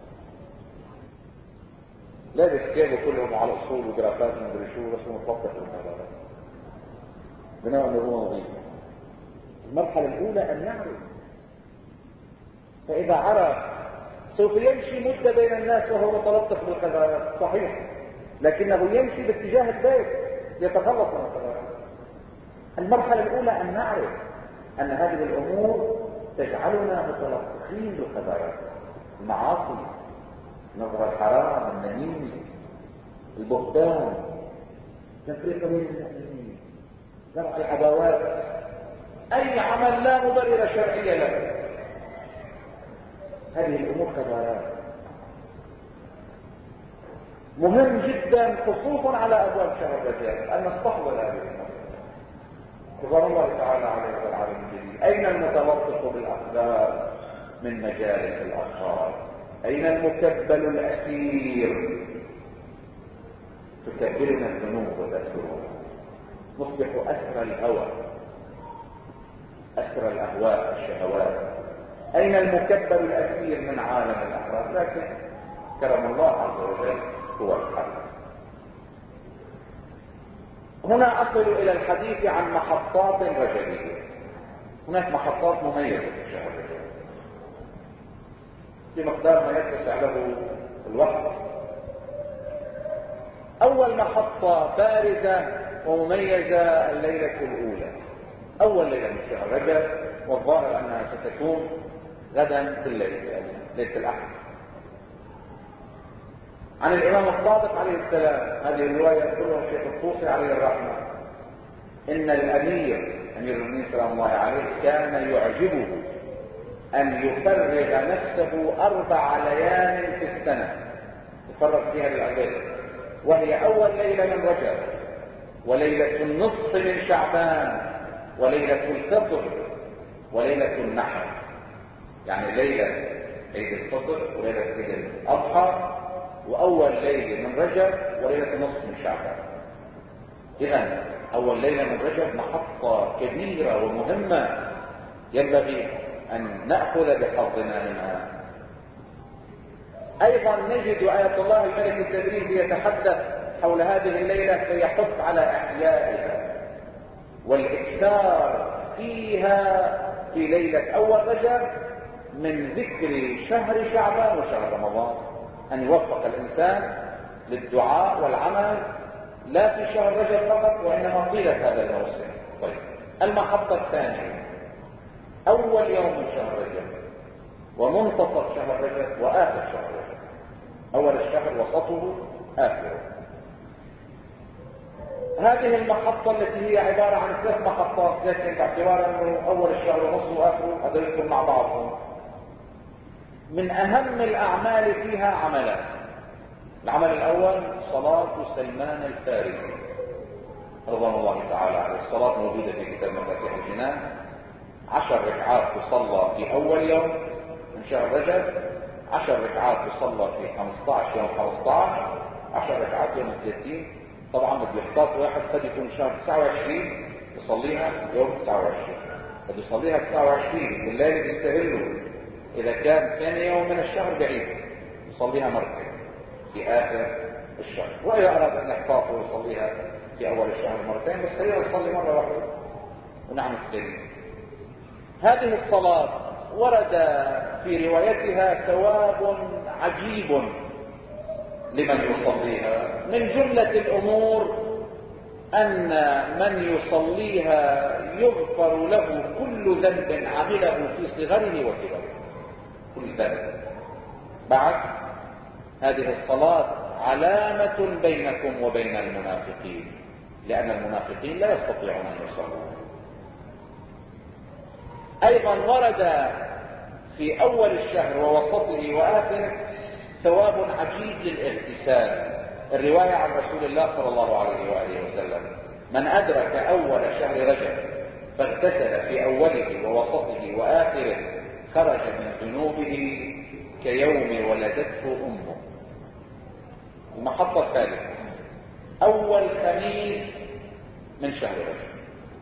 لابس ثيابه كلهم على أصول وجرافات ومدري شو بس متلطخ بالقذارة بناء أنه هو نظيف. المرحلة الأولى أن يعرف، فإذا عرف سوف يمشي مدة بين الناس وهو متلطخ بالقذارة صحيح، لكنه يمشي باتجاه البيت يتخلص من القذارة. المرحلة الأولى أن نعرف أن هذه الأمور تجعلنا متلطخين بالقذارة، المعاصي، نظر الحرام، النميمة، البهتان، تفريق بين المؤمنين، زرع العداوات، أي عمل لا مبرر شرعي له. هذه الأمور قذارات مهم جدا خصوصا على أبواب شهر الرجال أن نستحضر هذه الأمور. رضوان الله تعالى عليه وعلى الجميع. أين المتلطف بالأقدار من مجالس الأطهار؟ أين المكبل الأسير؟ تكبلنا الذنوب وتأثرنا، نصبح أسر الهوى، أسر الأهواء الشهوات. أين المكبل الأسير من عالم الأحرار؟ لكن كرم الله عز وجل هو الحل. هنا أصل إلى الحديث عن محطات رجلية. هناك محطات مميزة في شهر رجب بمقدار ما يتسع له الوقت. أول محطة بارزة ومميزة الليلة الأولى، أول ليلة من شهر رجب، والظاهر أنها ستكون غدا في الليل، ليلة الأحد. عن الإمام الصادق عليه السلام، هذه الرواية يقولها الشيخ الطوسي عليه الرحمة، إن الأمير أمير المؤمنين سلام الله عليه كان يعجبه أن يفرغ نفسه أربع ليال في السنة يفرغ فيها للعبادة، وهي أول ليلة من رجب، وليلة النصف من شعبان، وليلة الفطر، وليلة النحر. يعني ليلة عيد الفطر وليلة عيد الأضحى وأول ليلة من رجب وليلة نصف من شعبان. إذن أول ليلة من رجب محطة كبيرة ومهمة ينبغي أن نأخذ بحظنا منها. أيضا نجد آية الله الملك التدريسي يتحدث حول هذه الليلة فيحث على إحيائها والإكثار فيها في ليلة أول رجب من ذكر شهر شعبان وشهر رمضان، أن يوفق الإنسان للدعاء والعمل لا في شهر رجب فقط وإنما طيلة هذا الموسم. طيب، المحطة الثانية أول يوم من شهر رجب ومنتصف شهر رجب وآخر شهر رجب، أول الشهر وسطه آخره. هذه المحطة التي هي عبارة عن ثلاث محطات، لكن باعتبار أنه أول الشهر ونصف وآخره أدركهم مع بعضهم. من أهم الأعمال فيها عملان. العمل الأول صلاة سلمان الفارسي رضوان الله تعالى عليه. الصلاة موجودة في كتاب مفاتيح الجنان، عشر ركعات تصلى في أول يوم من شهر رجب، عشر ركعات تصلى في خمسة عشر يوم خمسة عشر، عشر ركعات يوم ثلاثين. طبعا بده يختار واحد قد يكون شهر تسعة وعشرين يصليها يوم تسعة وعشرين، بده يصليها تسعة وعشرين بالليل يستهلوا. إذا كان ثاني يوم من الشهر بعيد يصليها مرتين في آخر الشهر، وإذا أراد أن يحتاط ويصليها في أول الشهر مرتين، بس خلينا نصلي مرة واحدة ونعمل الدليل. هذه الصلاة ورد في روايتها ثواب عجيب لمن يصليها. من جملة الأمور أن من يصليها يغفر له كل ذنب عمله في صغره وكبره، كل ذنب. بعد هذه الصلاة علامة بينكم وبين المنافقين، لأن المنافقين لا يستطيعون أن يصلوا. أيضا ورد في أول الشهر ووسطه وآخره ثواب عجيب للاغتسال. الرواية عن رسول الله صلى الله عليه وآله وسلم: من أدرك أول شهر رجب فاغتسل في أوله ووسطه وآخره خرج من ذنوبه كيوم ولدته أمه. المحطة الثالثة أول خميس من شهر رجب.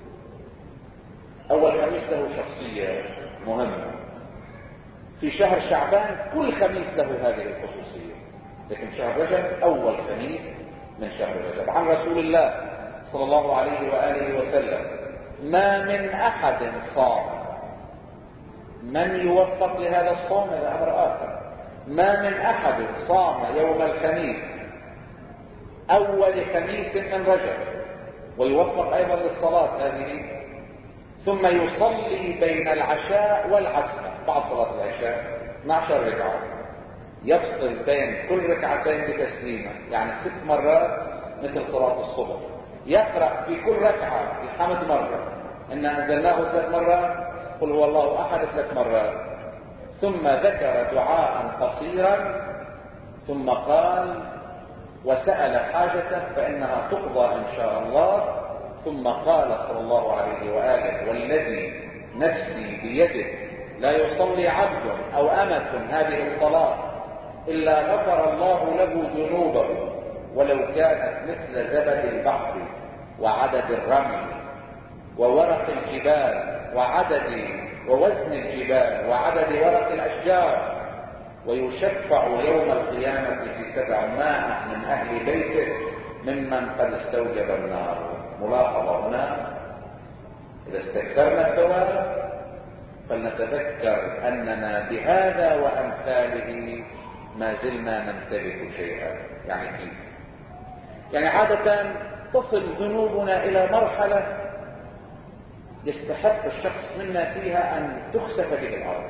أول خميس له شخصية مهمة. في شهر شعبان كل خميس له هذه الخصوصية، لكن شهر رجب أول خميس من شهر رجب. عن رسول الله صلى الله عليه وآله وسلم: ما من أحد صام، من يوفق لهذا الصوم هذا أمر آخر، ما من أحد صام يوم الخميس أول خميس من رجب ويوفق أيضا للصلاة هذه، ثم يصلي بين العشاء والعتمة بعد صلاة العشاء اثنتي عشرة ركعة، يفصل بين كل ركعتين بتسليمة، يعني ست مرات مثل صلاة الصبح، يقرأ في كل ركعة الحمد مرة، إنا أنزلناه ثلاث مرات، قل هو الله أحد ثلاث مرات، ثم ذكر دعاء قصيرا، ثم قال: وسأل حاجته فإنها تقضى إن شاء الله، ثم قال صلى الله عليه وآله: والذي نفسي بيده لا يصلي عبد أو أمة هذه الصلاة إلا غفر الله له ذنوبه ولو كانت مثل زبد البحر وعدد الرمل وورق الجبال وعدد ووزن الجبال وعدد ورق الأشجار، ويشفع يوم القيامة في سبعمائة من أهل بيته ممن قد استوجب النار. ملاحظة هنا: إذا استكثرنا الثواب فلنتذكر أننا بهذا وأمثاله ما زلنا نمتلك شيئا. يعني كيف؟ يعني عادة تصل ذنوبنا إلى مرحلة يستحق الشخص منا فيها أن تخسف به الأرض،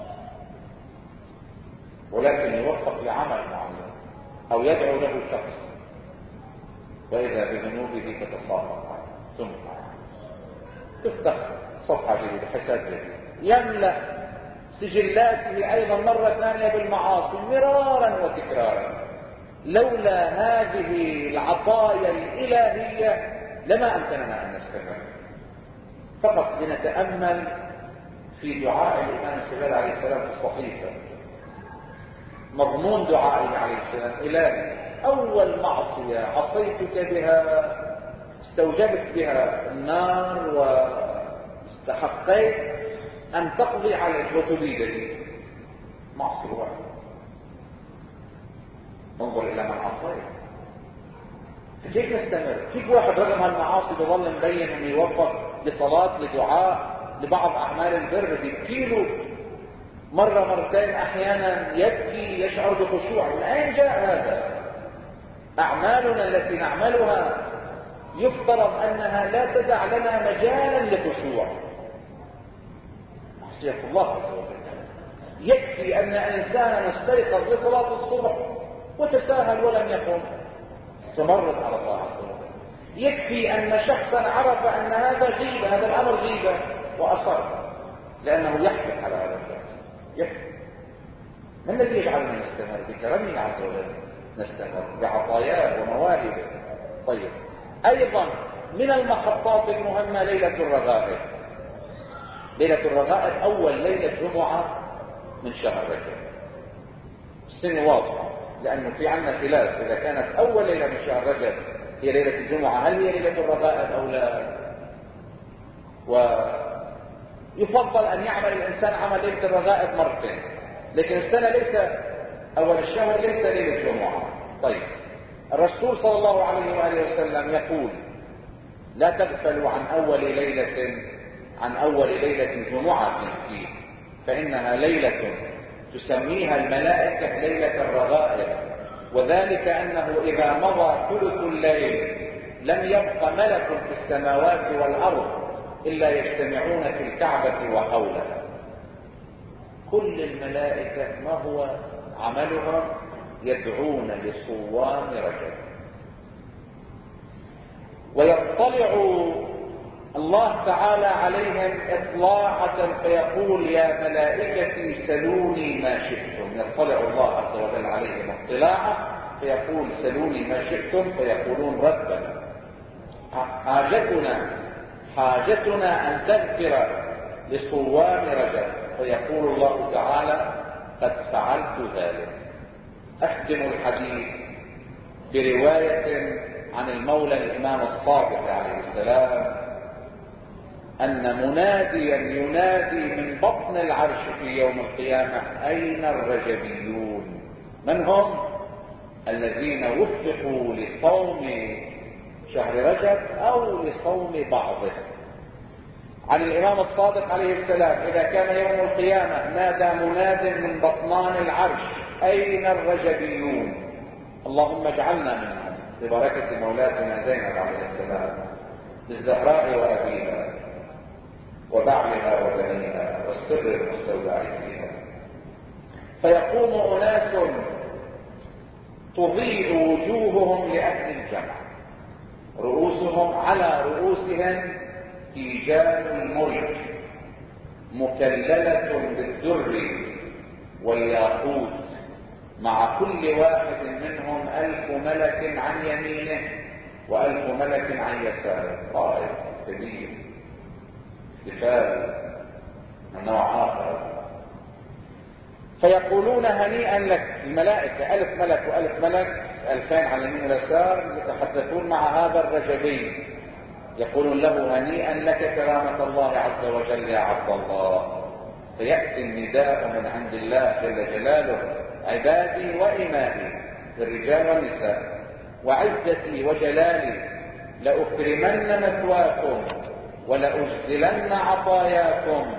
ولكن يوفق لعمل معين أو يدعو له شخص، وإذا بذنوبه تتساقط ثم تفتح صفحة جديدة، حساب جديد، يملأ سجلاته أيضا مرة ثانية بالمعاصي مرارا وتكرارا. لولا هذه العطايا الإلهية لما أمكننا أن نستمر. فقط لنتأمل في دعاء الإمام السجاد عليه السلام في الصحيفة. مضمون دعائه عليه السلام: إلهي أول معصية عصيتك بها استوجبت بها النار واستحقيت أن تقضي عليك وتبيدني، معصية واحدة. انظر إلى من عصيت. فكيف نستمر؟ كيف واحد رغم هالمعاصي بظل مبين أن يوفق لصلاة لدعاء لبعض أعمال البر بيبكيله مرة مرتين أحيانا يبكي يشعر بخشوع؟ من أين جاء هذا؟ أعمالنا التي نعملها يفترض أنها لا تدع لنا مجالا لخشوع. معصية الله عز وجل. يكفي أن إنسانا استيقظ لصلاة الصبح وتساهل ولم يقم، تمرد على الله عز وجل. يكفي أن شخصا عرف أن هذا غيبة، هذا الأمر غيبة، وأصر لأنه يحكم على هذا الشخص. يكفي. ما الذي يجعلنا نستمر؟ بكرمه عز وجل نستمر، بعطاياه ومواهبه. طيب، أيضا من المحطات المهمة ليلة الرغائب. ليلة الرغائب أول ليلة جمعة من شهر رجب. السنة واضحة، لأنه في عنا خلاف إذا كانت أول ليلة من شهر رجب هي ليلة الجمعة هل هي ليلة الرغائب أو لا. ويفضل أن يعمل الإنسان عمل ليلة الرغائب مرتين، لكن السنة ليس أول الشهر ليس ليلة جمعة. طيب، الرسول صلى الله عليه وآله وسلم يقول لا تغفلوا عن أول ليلة عن أول ليلة جمعة فيه، فإنها ليلة تسميها الملائكة ليلة الرغائب، وذلك أنه إذا مضى ثلث الليل لم يبق ملك في السماوات والأرض إلا يجتمعون في الكعبة وحولها. كل الملائكة ما هو عملهم؟ يدعون لصوام رجب، ويطلع الله تعالى عليهم إطلاعة فيقول يا ملائكتي سلوني ما شئتم. يطلع الله عز وجل عليهم اطلاعة فيقول سلوني ما شئتم، فيقولون ربنا حاجتنا حاجتنا أن تغفر لصوام رجب، فيقول الله تعالى قد فعلت ذلك. أختم الحديث برواية عن المولى الإمام الصادق عليه السلام أن مناديا ينادي من بطن العرش في يوم القيامة أين الرجبيون؟ من هم؟ الذين وفقوا لصوم شهر رجب أو لصوم بعضه. عن الإمام الصادق عليه السلام إذا كان يوم القيامة نادى مناد من بطنان العرش أين الرجبيون؟ اللهم اجعلنا منهم ببركة مولاتنا زينب عليه السلام بالزهراء وأبيها وبعلها وبنيها والسر المستودع فيها. فيقوم أناس تضيء وجوههم لأهل الجمع، رؤوسهم على رؤوسهم تيجان الملك مكللة بالدر والياقوت، مع كل واحد منهم ألف ملك عن يمينه وألف ملك عن يساره، طائف كبير احتفال من نوع آخر. فيقولون هنيئا لك، الملائكة ألف ملك وألف ملك ألفين عن اليمين واليسار يتحدثون مع هذا الرجبي، يقولون له هنيئا لك كرامة الله عز وجل يا عبد الله. فيأتي النداء من عند الله جل جلاله عبادي وإمائي الرجال والنساء وعزتي وجلالي لأكرمن مثواكم ولأجزلن عطاياكم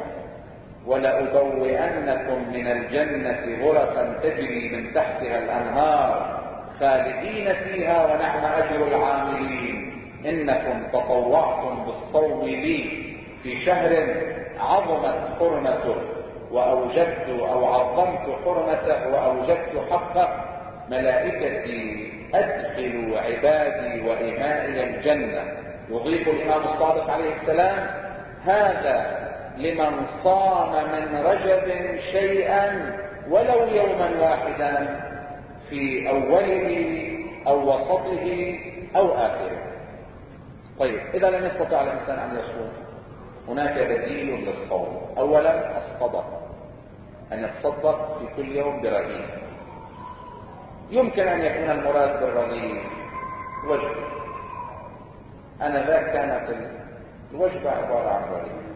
ولأبوئنكم من الجنة غرفا تجري من تحتها الأنهار خالدين فيها ونعم أجر العاملين إنكم تطوعتم بالصوم لي في شهر عظمت حرمته وأوجدت أو عظمت حرمته وأوجدت حقه. ملائكتي أدخلوا عبادي وإمائي الجنة. يضيف الإمام الصادق عليه السلام هذا لمن صام من رجب شيئا ولو يوما واحدا في أوله أو وسطه أو آخره. طيب، إذا لم يستطع الإنسان أن يصوم هناك بديل للصوم. أولا الصدقة، أن يتصدق في كل يوم برغيف. يمكن أن يكون المراد بالرغيف وجبة، أنا ذاك كانت الوجبة عبارة عن رغيف،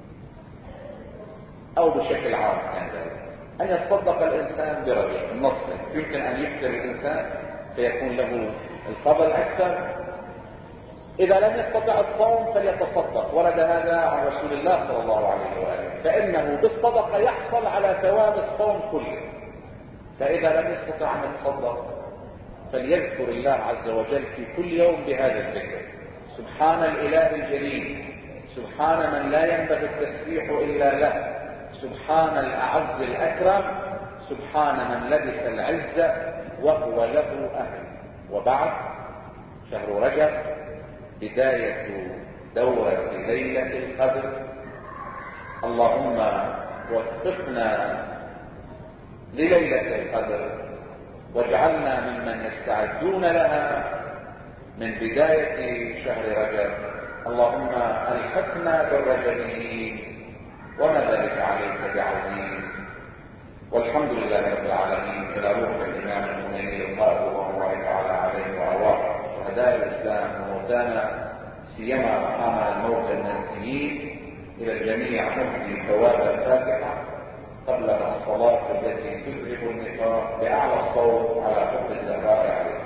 أو بشكل عام كان ذلك أن يتصدق الإنسان برغيف النصف. يمكن أن يفطر الإنسان فيكون له الفضل أكثر. إذا لم يستطع الصوم فليتصدق، ورد هذا عن رسول الله صلى الله عليه وآله، فإنه بالصدقة يحصل على ثواب الصوم كله. فإذا لم يستطع أن يتصدق فليذكر الله عز وجل في كل يوم بهذا الذكر: سبحان الإله الجليل، سبحان من لا ينبغي التسبيح إلا له، سبحان الأعز الأكرم، سبحان من لبس العزة وهو له أهل. وبعد، شهر رجب بداية دورة ليلة القدر. اللهم وفقنا لليلة القدر، واجعلنا ممن يستعدون لها من بداية شهر رجب. اللهم الحقنا بالرجبيين وما ذلك عليك بعزيز. والحمد لله رب العالمين. إلى روح الإمام الخميني القائد رحمه الله تعالى عليه وأرواح شهداء الإسلام وموتانا سيما أرحام الموتى المنسيين، إلى الجميع نهدي ثواب الفاتحة قبل الصلاة التي تذهب النفاق بأعلى الصوت على حب الزهراء عليه